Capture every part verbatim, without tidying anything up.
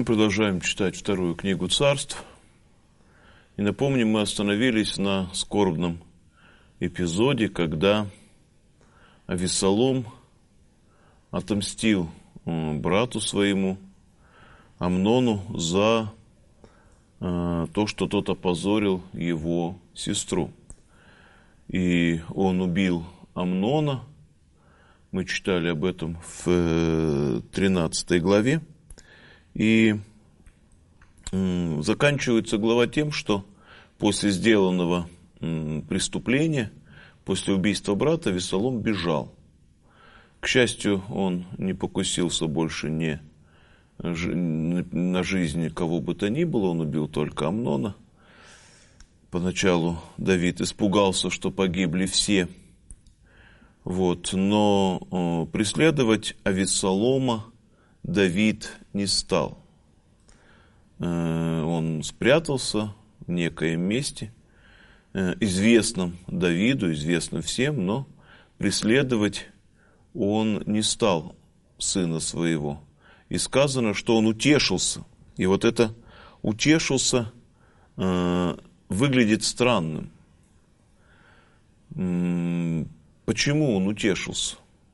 продолжаем читать вторую книгу Царств. И напомним, мы остановились на скорбном эпизоде, когда Авессалом отомстил брату своему Амнону за то, что тот опозорил его сестру. И он убил Амнона. Мы читали об этом в тринадцатой главе. И заканчивается глава тем, что после сделанного преступления, после убийства брата, Авессалом бежал. К счастью, он не покусился больше ни на жизнь кого бы то ни было, он убил только Амнона. Поначалу Давид испугался, что погибли все. Вот. Но преследовать Авессалома Давид не стал. Он спрятался в некоем месте, известном Давиду, известном всем, но преследовать он не стал сына своего. И сказано, что он утешился. И вот это «утешился» выглядит странным. Почему он утешился?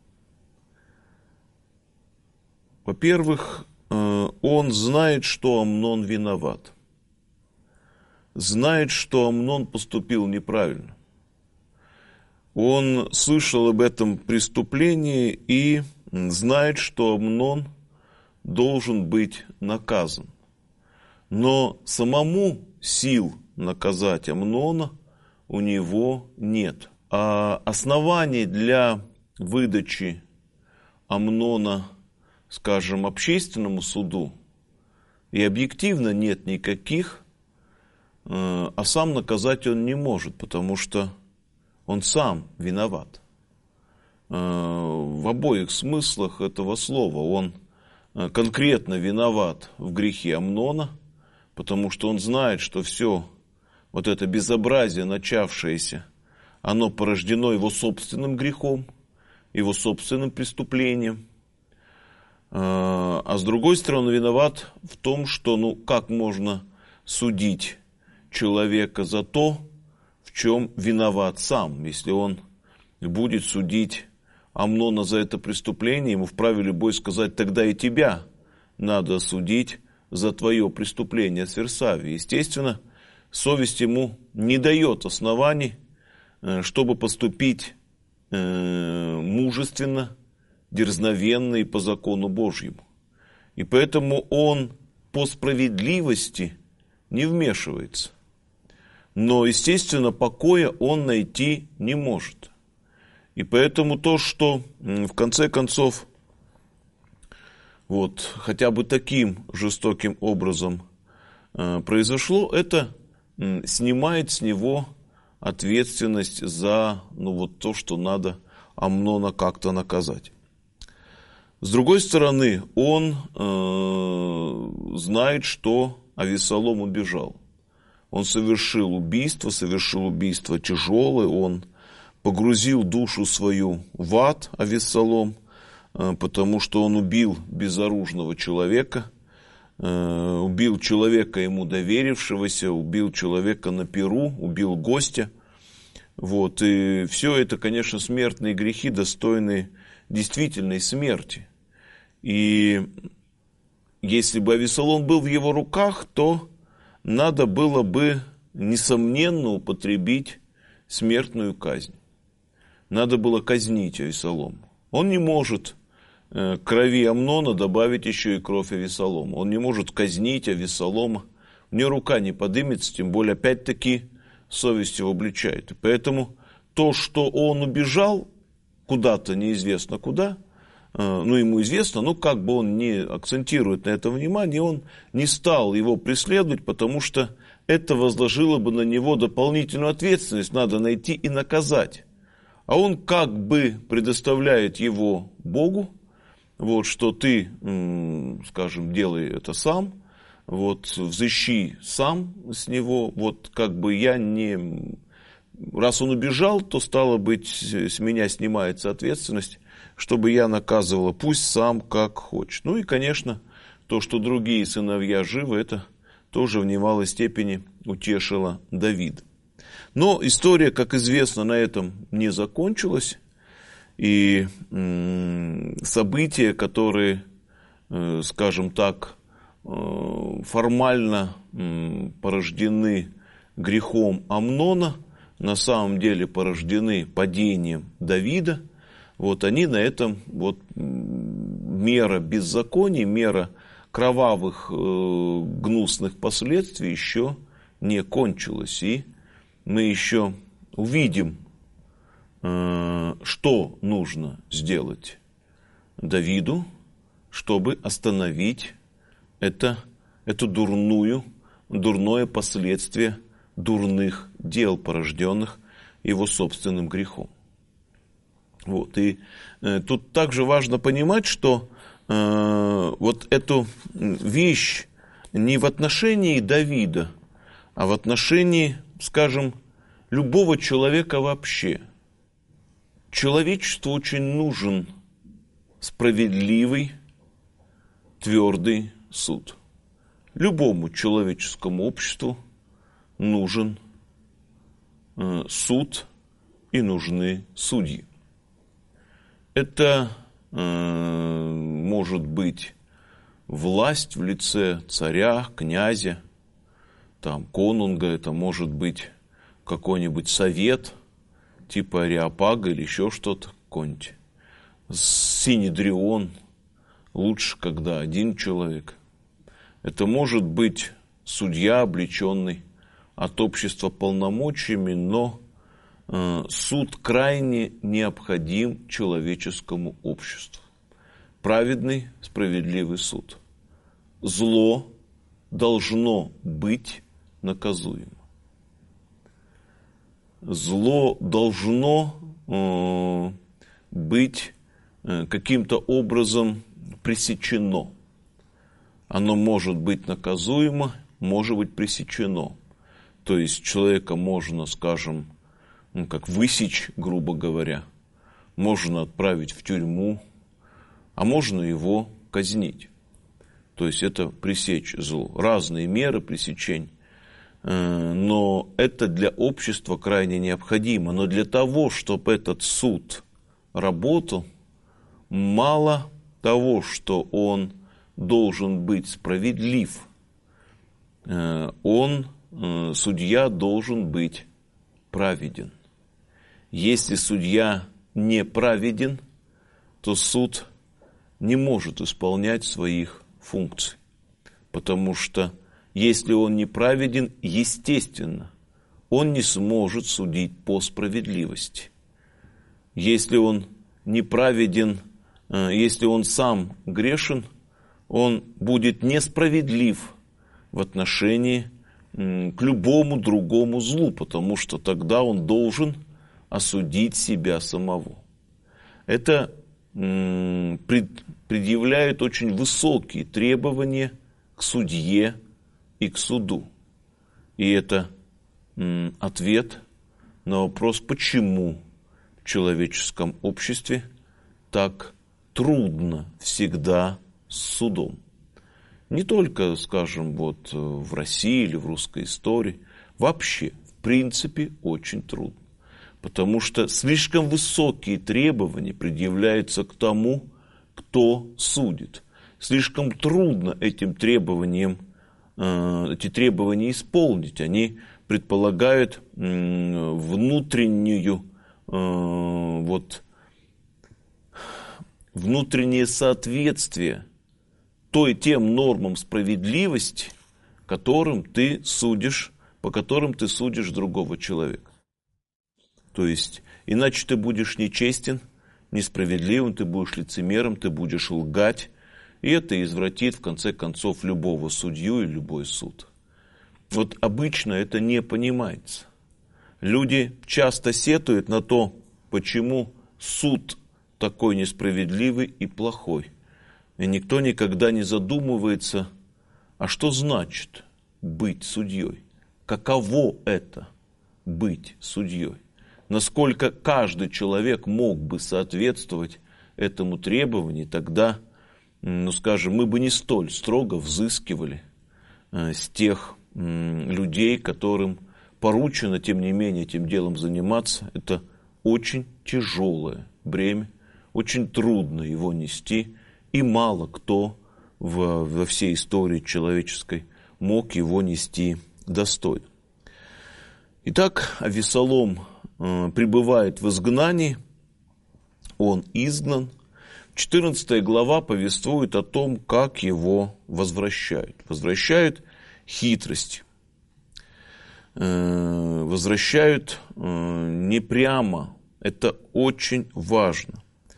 Во-первых, он знает, что Амнон виноват. Знает, что Амнон поступил неправильно. Он слышал об этом преступлении и знает, что Амнон должен быть наказан. Но самому сил наказать Амнона у него нет. А оснований для выдачи Амнона, скажем, общественному суду и объективно нет никаких, а сам наказать он не может, потому что он сам виноват. В обоих смыслах этого слова он конкретно виноват в грехе Амнона, потому что он знает, что все вот это безобразие, начавшееся, оно порождено его собственным грехом, его собственным преступлением. А с другой стороны, виноват в том, что, ну, как можно судить человека за то, в чем виноват сам. Если он будет судить Амнона за это преступление, ему вправе любой сказать: тогда и тебя надо судить за твое преступление с Версавии. Естественно, совесть ему не дает оснований, чтобы поступить мужественно, дерзновенно и по закону Божьему. И поэтому он по справедливости не вмешивается. Но, естественно, покоя он найти не может. И поэтому то, что в конце концов вот хотя бы таким жестоким образом произошло, это снимает с него ответственность за ну, вот то, что надо Амнона как-то наказать. С другой стороны, он э, знает, что Авессалом убежал. Он совершил убийство, совершил убийство тяжелое, он погрузил душу свою в ад, Авессалом, э, потому что он убил безоружного человека, э, убил человека ему доверившегося, убил человека на пиру, убил гостя. Вот, и все это, конечно, смертные грехи, достойные действительной смерти. И если бы Авессалом был в его руках, то надо было бы, несомненно, употребить смертную казнь. Надо было казнить Авессалома. Он не может к крови Амнона добавить еще и кровь Авессалома. Он не может казнить Авессалома. У него рука не подымется, тем более, опять-таки, совесть его обличает. И поэтому то, что он убежал куда-то, неизвестно куда, ну, ему известно, но как бы он не акцентирует на этом внимание, он не стал его преследовать, потому что это возложило бы на него дополнительную ответственность, надо найти и наказать. А он как бы предоставляет его Богу, вот, что ты, скажем, делай это сам, вот, взыщи сам с него, вот, как бы я не... Раз он убежал, то, стало быть, с меня снимается ответственность, чтобы я наказывала, пусть сам как хочет. Ну и, конечно, то, что другие сыновья живы, это тоже в немалой степени утешило Давида. Но история, как известно, на этом не закончилась. И события, которые, скажем так, формально порождены грехом Амнона, на самом деле порождены падением Давида. Вот они на этом, вот мера беззаконий, мера кровавых гнусных последствий еще не кончилась. И мы еще увидим, что нужно сделать Давиду, чтобы остановить это, это дурную, дурное последствие дурных дел, порожденных его собственным грехом. Вот. И э, тут также важно понимать, что э, вот эту вещь не в отношении Давида, а в отношении, скажем, любого человека вообще. Человечеству очень нужен справедливый, твердый суд. Любому человеческому обществу нужен э, суд и нужны судьи. Это э, может быть власть в лице царя, князя, там, конунга, это может быть какой-нибудь совет, типа Ареопага или еще что-то, какой-нибудь Синедрион, лучше, когда один человек. Это может быть судья, облеченный от общества полномочиями, но э, суд крайне необходим человеческому обществу. Праведный, справедливый суд. Зло должно быть наказуемо. Зло должно э, быть э, каким-то образом пресечено. Оно может быть наказуемо, может быть пресечено. То есть человека можно, скажем, ну, как высечь, грубо говоря, можно отправить в тюрьму, а можно его казнить. То есть это пресечь зло. Разные меры пресечения. Но это для общества крайне необходимо. Но для того, чтобы этот суд работал, мало того, что он должен быть справедлив, он, судья, должен быть праведен. Если судья не праведен, то суд не может исполнять своих функций. Потому что если он неправеден, естественно, он не сможет судить по справедливости. Если он неправеден, если он сам грешен, он будет несправедлив в отношении к любому другому злу, потому что тогда он должен осудить себя самого. Это предъявляет очень высокие требования к судье и к суду. И это м, ответ на вопрос, почему в человеческом обществе так трудно всегда с судом. Не только, скажем, вот в России или в русской истории, вообще, в принципе, очень трудно. Потому что слишком высокие требования предъявляются к тому, кто судит. Слишком трудно этим требованиям эти требования исполнить. Они предполагают внутреннюю, вот, внутреннее соответствие той, тем нормам справедливости, которым ты судишь, по которым ты судишь другого человека. То есть, иначе ты будешь нечестен, несправедливым, ты будешь лицемером, ты будешь лгать. И это извратит, в конце концов, любого судью и любой суд. Вот обычно это не понимается. Люди часто сетуют на то, почему суд такой несправедливый и плохой. И никто никогда не задумывается, а что значит быть судьей? Каково это быть судьей? Насколько каждый человек мог бы соответствовать этому требованию, тогда ну, скажем, мы бы не столь строго взыскивали с тех людей, которым поручено, тем не менее, этим делом заниматься. Это очень тяжелое бремя, очень трудно его нести, и мало кто в, во всей истории человеческой мог его нести достойно. Итак, Авессалом э, пребывает в изгнании, он изгнан. четырнадцатая глава повествует о том, как его возвращают. Возвращают хитростью, э, возвращают э, не прямо. Это очень важно.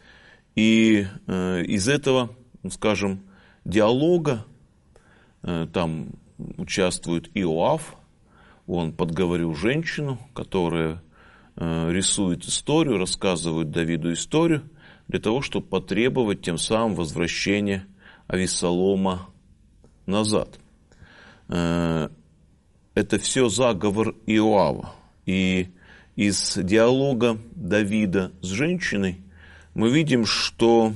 И э, из этого, скажем, диалога э, там участвует Иоав. Он подговорил женщину, которая э, рисует историю, рассказывает Давиду историю, для того, чтобы потребовать тем самым возвращения Авессалома назад. Э, это все заговор Иоава. И из диалога Давида с женщиной мы видим, что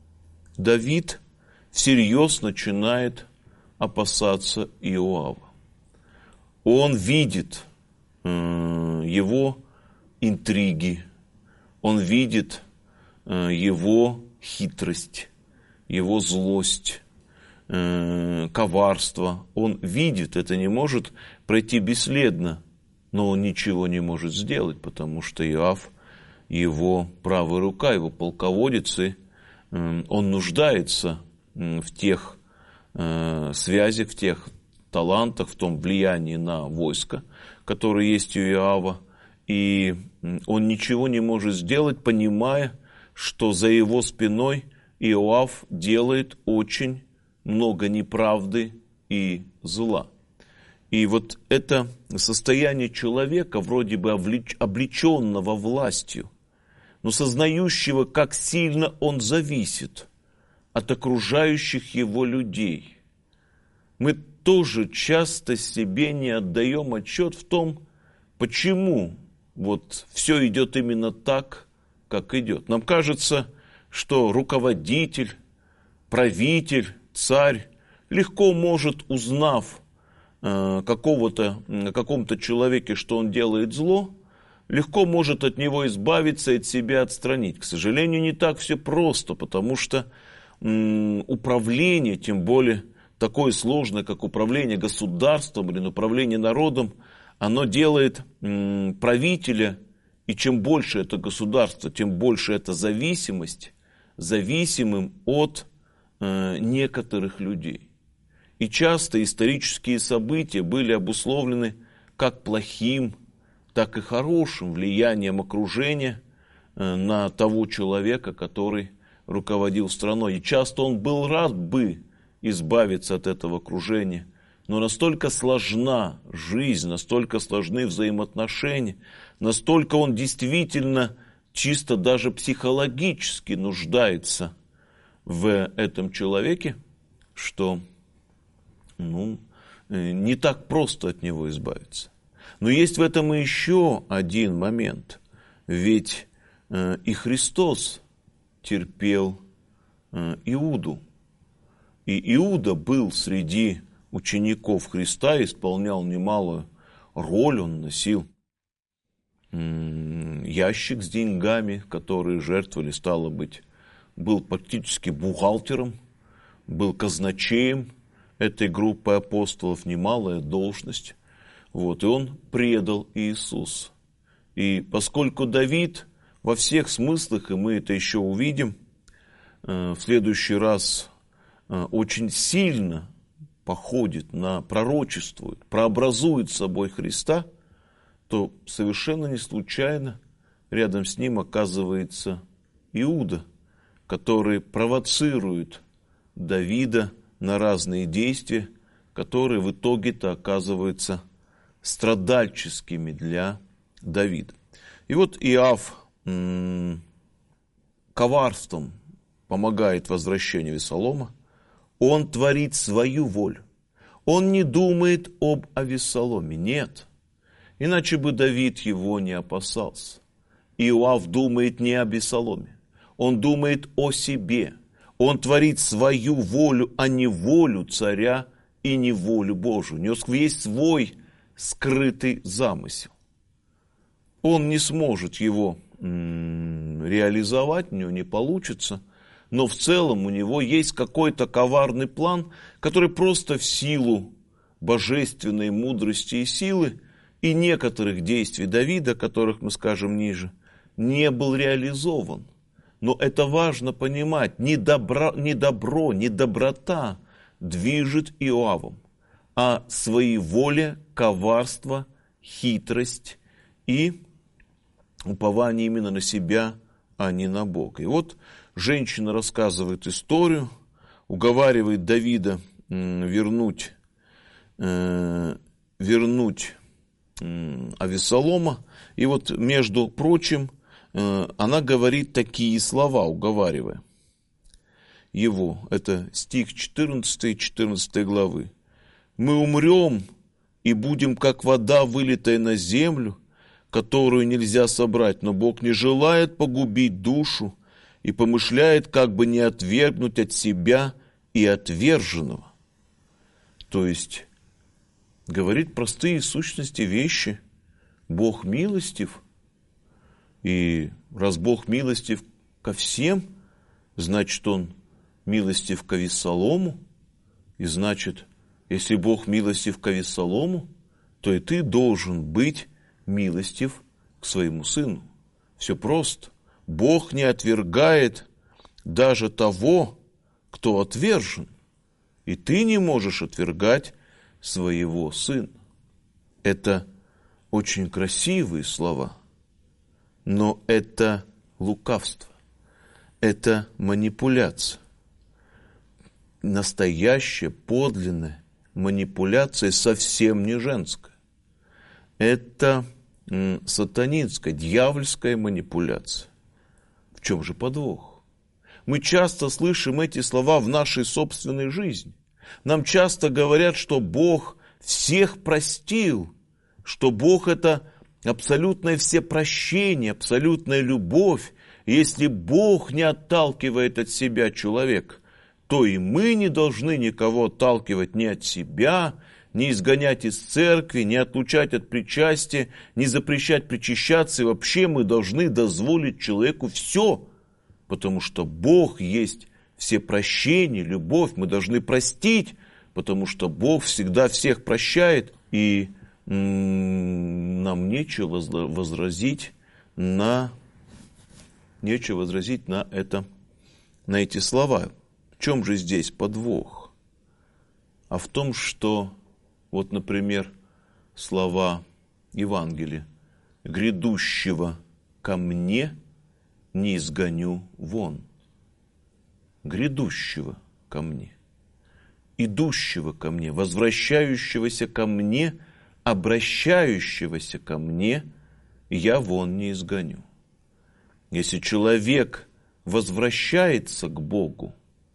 Давид всерьез начинает опасаться Иоава. Он видит э, его интриги, он видит э, его хитрость, его злость, э, коварство. Он видит, это не может пройти бесследно, но он ничего не может сделать, потому что Иоав его правая рука, его полководец, и э, он нуждается э, в тех э, связях, в тех талантах, в том влиянии на войско, которое есть у Иоава, и он ничего не может сделать, понимая, что за его спиной Иоав делает очень много неправды и зла. И вот это состояние человека, вроде бы облеченного властью, но сознающего, как сильно он зависит от окружающих его людей, мы тоже часто себе не отдаем отчет в том, почему вот все идет именно так, как идет. Нам кажется, что руководитель, правитель, царь легко может, узнав э, какого-то, о каком-то человеке, что он делает зло, легко может от него избавиться и от себя отстранить. К сожалению, не так все просто, потому что м, управление, тем более такое сложное, как управление государством или управление народом, оно делает м, правителя, и чем больше это государство, тем больше это зависимость, зависимым от э, некоторых людей. И часто исторические события были обусловлены как плохим, так и хорошим влиянием окружения э, на того человека, который руководил страной. И часто он был рад бы избавиться от этого окружения. Но настолько сложна жизнь, настолько сложны взаимоотношения, настолько он действительно чисто даже психологически нуждается в этом человеке, что ну, не так просто от него избавиться. Но есть в этом и еще один момент. Ведь э, и Христос терпел э, Иуду. И Иуда был среди учеников Христа, исполнял немалую роль, он носил ящик с деньгами, которые жертвовали, стало быть, был практически бухгалтером, был казначеем этой группы апостолов, немалая должность. Вот, и он предал Иисуса. И поскольку Давид во всех смыслах, и мы это еще увидим, в следующий раз очень сильно походит на пророчествует, прообразует собой Христа, то совершенно не случайно рядом с ним оказывается Иуда, который провоцирует Давида на разные действия, которые в итоге-то оказываются страдальческими для Давида. И вот Иоав м- коварством помогает возвращению Авессалома. Он творит свою волю. Он не думает об Авессаломе. Нет. Иначе бы Давид его не опасался. Иоав думает не об Авессаломе. Он думает о себе. Он творит свою волю, а не волю царя и не волю Божию. У него есть свой скрытый замысел. Он не сможет его м- реализовать, у него не получится. Но в целом у него есть какой-то коварный план, который просто в силу божественной мудрости и силы и некоторых действий Давида, которых мы скажем ниже, не был реализован. Но это важно понимать, не, добро, не добро, не доброта движет Иоавом, а своеволие, коварство, хитрость и упование именно на себя, а не на Бога. И вот женщина рассказывает историю, уговаривает Давида вернуть, э, вернуть э, Авессалома. И вот, между прочим, э, она говорит такие слова, уговаривая его. Это стих четырнадцатый, четырнадцатой главы. «Мы умрем и будем, как вода, вылитая на землю, которую нельзя собрать, но Бог не желает погубить душу и помышляет, как бы не отвергнуть от себя и отверженного». То есть, говорит простые сущности вещи. Бог милостив, и раз Бог милостив ко всем, значит, Он милостив к Авессалому, и значит, если Бог милостив к Авессалому, то и ты должен быть милостив к своему сыну. Все просто. Бог не отвергает даже того, кто отвержен. И ты не можешь отвергать своего сына. Это очень красивые слова, но это лукавство, это манипуляция. Настоящая, подлинная манипуляция совсем не женская. Это м, сатанинская, дьявольская манипуляция. В чем же подвох? Мы часто слышим эти слова в нашей собственной жизни. Нам часто говорят, что Бог всех простил, что Бог – это абсолютное всепрощение, абсолютная любовь. И если Бог не отталкивает от себя человека, то и мы не должны никого отталкивать ни от себя, ни изгонять из церкви, ни отлучать от причастия, ни запрещать причащаться. И вообще мы должны дозволить человеку все, потому что Бог есть всепрощение, любовь. Мы должны простить, потому что Бог всегда всех прощает. И м- нам нечего возразить на, нечего возразить на, это, на эти слова. В чем же здесь подвох? А в том, что, вот, например, слова Евангелия: «Грядущего ко мне не изгоню вон». Грядущего ко мне, идущего ко мне, возвращающегося ко мне, обращающегося ко мне я вон не изгоню. Если человек возвращается к Богу,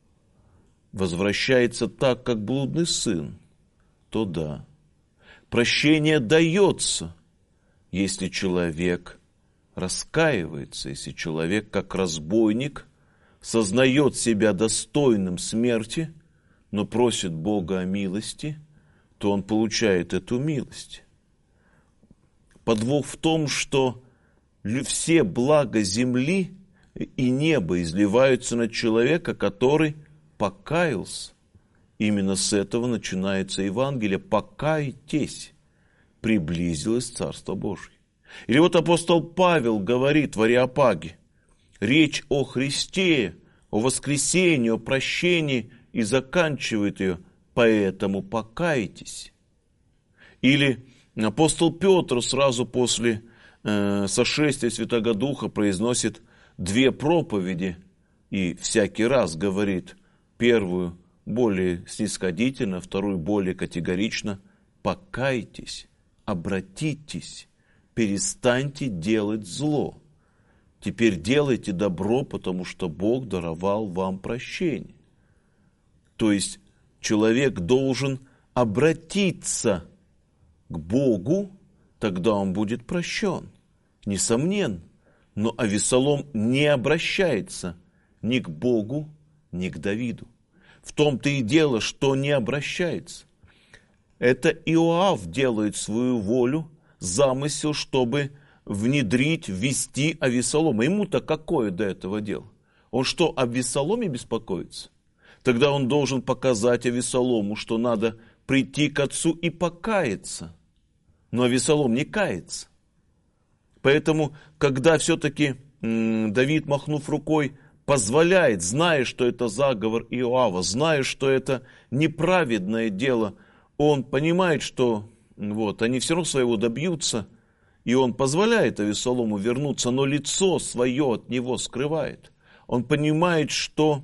возвращается так, как блудный сын, то да, прощение дается, если человек раскаивается, если человек, как разбойник, сознает себя достойным смерти, но просит Бога о милости, то он получает эту милость. Подвох в том, что все блага земли и неба изливаются на человека, который покаялся. Именно с этого начинается Евангелие: покайтесь, приблизилось Царство Божие. Или вот апостол Павел говорит в Ареопаге: речь о Христе, о воскресении, о прощении, и заканчивает ее: поэтому покайтесь. Или апостол Петр сразу после э, сошествия Святого Духа произносит две проповеди и всякий раз говорит: первую более снисходительно, вторую более категорично: покайтесь, обратитесь, перестаньте делать зло. Теперь делайте добро, потому что Бог даровал вам прощение. То есть человек должен обратиться к Богу, тогда он будет прощен. Несомненно. Но Авессалом не обращается ни к Богу, не к Давиду. В том-то и дело, что не обращается. Это Иоав делает свою волю, замысел, чтобы внедрить, ввести Авессалома. Ему-то какое до этого дело? Он что, об Авессаломе беспокоится? Тогда он должен показать Авессалому, что надо прийти к отцу и покаяться. Но Авессалом не кается. Поэтому, когда все-таки м, Давид, махнув рукой, позволяет, зная, что это заговор Иоава, зная, что это неправедное дело, он понимает, что вот, они все равно своего добьются, и он позволяет Авессалому вернуться, но лицо свое от него скрывает. Он понимает, что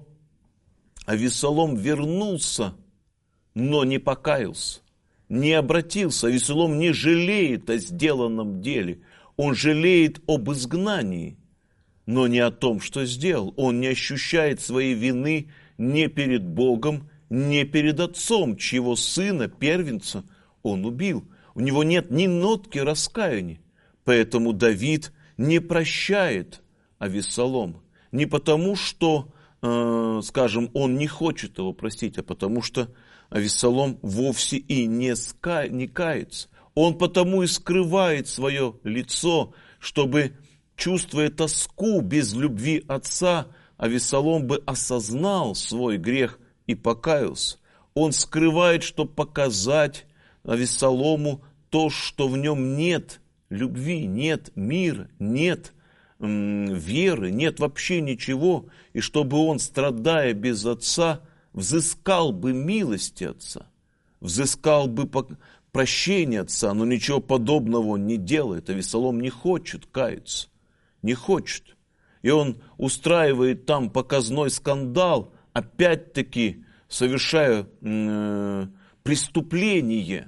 Авессалом вернулся, но не покаялся, не обратился. Авессалом не жалеет о сделанном деле. Он жалеет об изгнании, но не о том, что сделал. Он не ощущает своей вины ни перед Богом, ни перед отцом, чьего сына, первенца, он убил. У него нет ни нотки раскаяния. Поэтому Давид не прощает Авессалома. Не потому, что, э, скажем, он не хочет его простить, а потому что Авессалом вовсе и не, ска... не кается. Он потому и скрывает свое лицо, чтобы, чувствуя тоску без любви отца, Авессалом бы осознал свой грех и покаялся. Он скрывает, чтобы показать Авессалому то, что в нем нет любви, нет мира, нет м, веры, нет вообще ничего, и чтобы он, страдая без отца, взыскал бы милости отца, взыскал бы прощение отца, но ничего подобного он не делает. Авессалом не хочет каяться, не хочет. И он устраивает там показной скандал, опять-таки совершая э, преступление.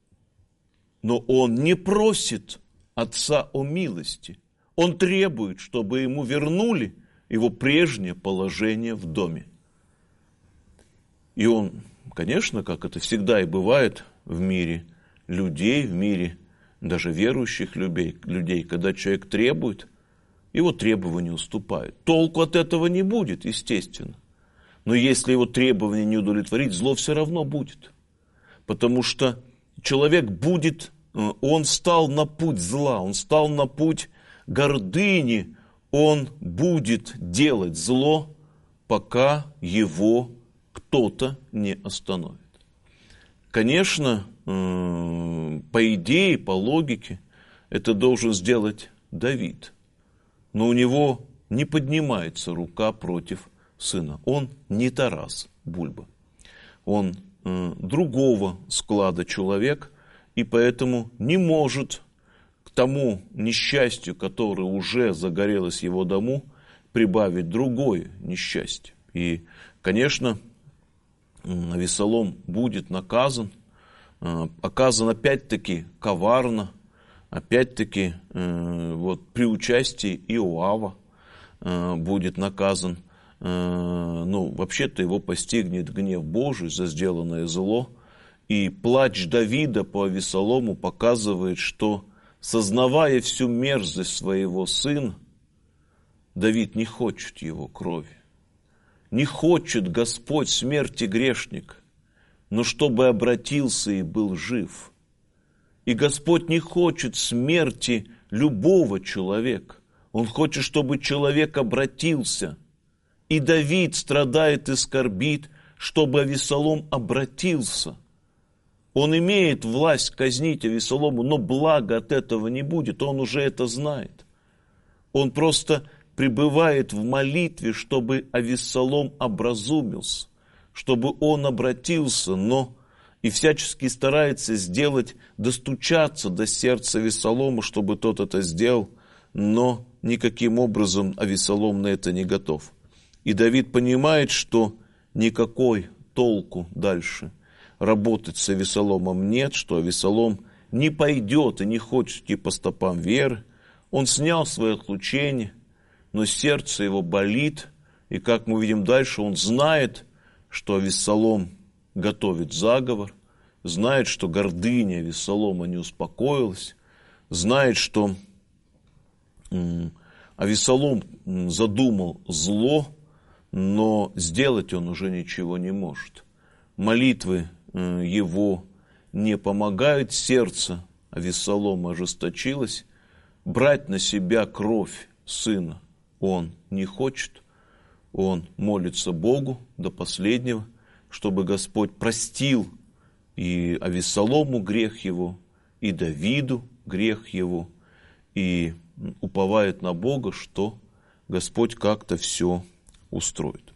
Но он не просит отца о милости. Он требует, чтобы ему вернули его прежнее положение в доме. И он, конечно, как это всегда и бывает в мире людей, в мире даже верующих людей, людей, когда человек требует, его требования уступают. Толку от этого не будет, естественно. Но если его требования не удовлетворить, зло все равно будет. Потому что человек будет, он встал на путь зла, он встал на путь гордыни, он будет делать зло, пока его кто-то не остановит. Конечно, по идее, по логике, это должен сделать Давид. Но у него не поднимается рука против сына. Он не Тарас Бульба. Он э, другого склада человек, и поэтому не может к тому несчастью, которое уже загорелось в его дому, прибавить другое несчастье. И, конечно, Авессалом будет наказан, э, оказан опять-таки коварно, опять-таки э, вот, при участии Иоава э, будет наказан. Э, ну, вообще-то его постигнет гнев Божий за сделанное зло. И плач Давида по Авессалому показывает, что, сознавая всю мерзость своего сына, Давид не хочет его крови. Не хочет Господь смерти грешника, но чтобы обратился и был жив. И Господь не хочет смерти любого человека. Он хочет, чтобы человек обратился. И Давид страдает и скорбит, чтобы Авессалом обратился. Он имеет власть казнить Авессалому, но блага от этого не будет. Он уже это знает. Он просто пребывает в молитве, чтобы Авессалом образумился, чтобы он обратился, но и всячески старается сделать, достучаться до сердца Авессалома, чтобы тот это сделал, но никаким образом Авессалом на это не готов. И Давид понимает, что никакой толку дальше работать с Авессаломом нет, что Авессалом не пойдет и не хочет идти по стопам веры. Он снял свое отлучение, но сердце его болит, и, как мы видим дальше, он знает, что Авессалом готовит заговор, знает, что гордыня Авессалома не успокоилась, знает, что Авессалом задумал зло, но сделать он уже ничего не может. Молитвы его не помогают, сердце Авессалома ожесточилось, брать на себя кровь сына он не хочет, он молится Богу до последнего, чтобы Господь простил и Авессалому грех его, и Давиду грех его, и уповает на Бога, что Господь как-то все устроит.